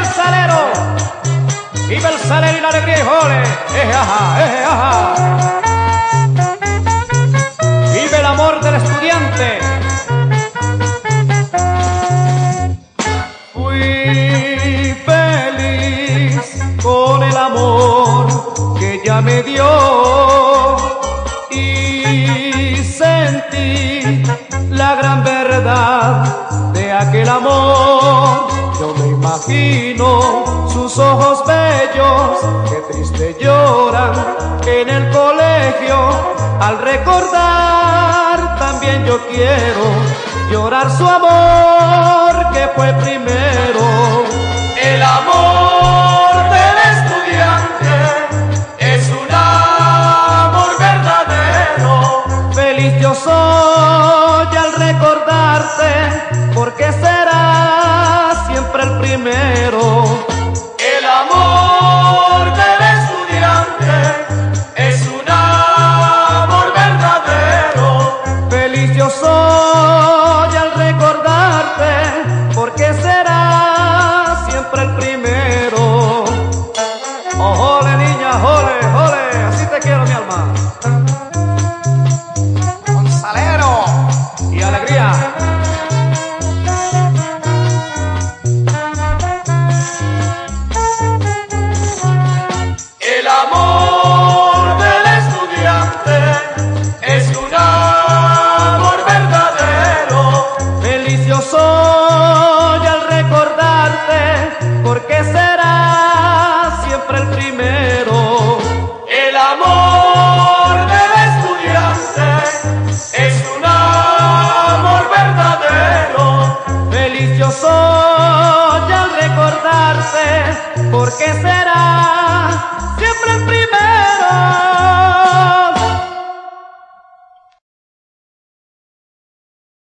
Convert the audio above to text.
salero. Vive el salero y la alegría y jole. Ajá. Vive el amor del estudiante. Fui feliz con el amor que ella me dio y sentí la gran verdad de aquel amor. Yo me imagino sus ojos bellos que triste lloran en el colegio. Al recordar también yo quiero llorar su amor que fue primero. El amor del estudiante es un amor verdadero. Feliz yo soy al recordarte, porque serás siempre el primero. El amor del estudiante es un amor verdadero. Feliz yo soy al recordarte, porque serás siempre el primero. Oh, jole niña, jole, así te quiero mi alma. Con salero Y alegría. El amor del estudiante es un amor verdadero. Feliz yo soy al recordarte, porque serás siempre el primero. El amor del estudiante es un amor verdadero. Feliz yo soy al recordarte, porque serás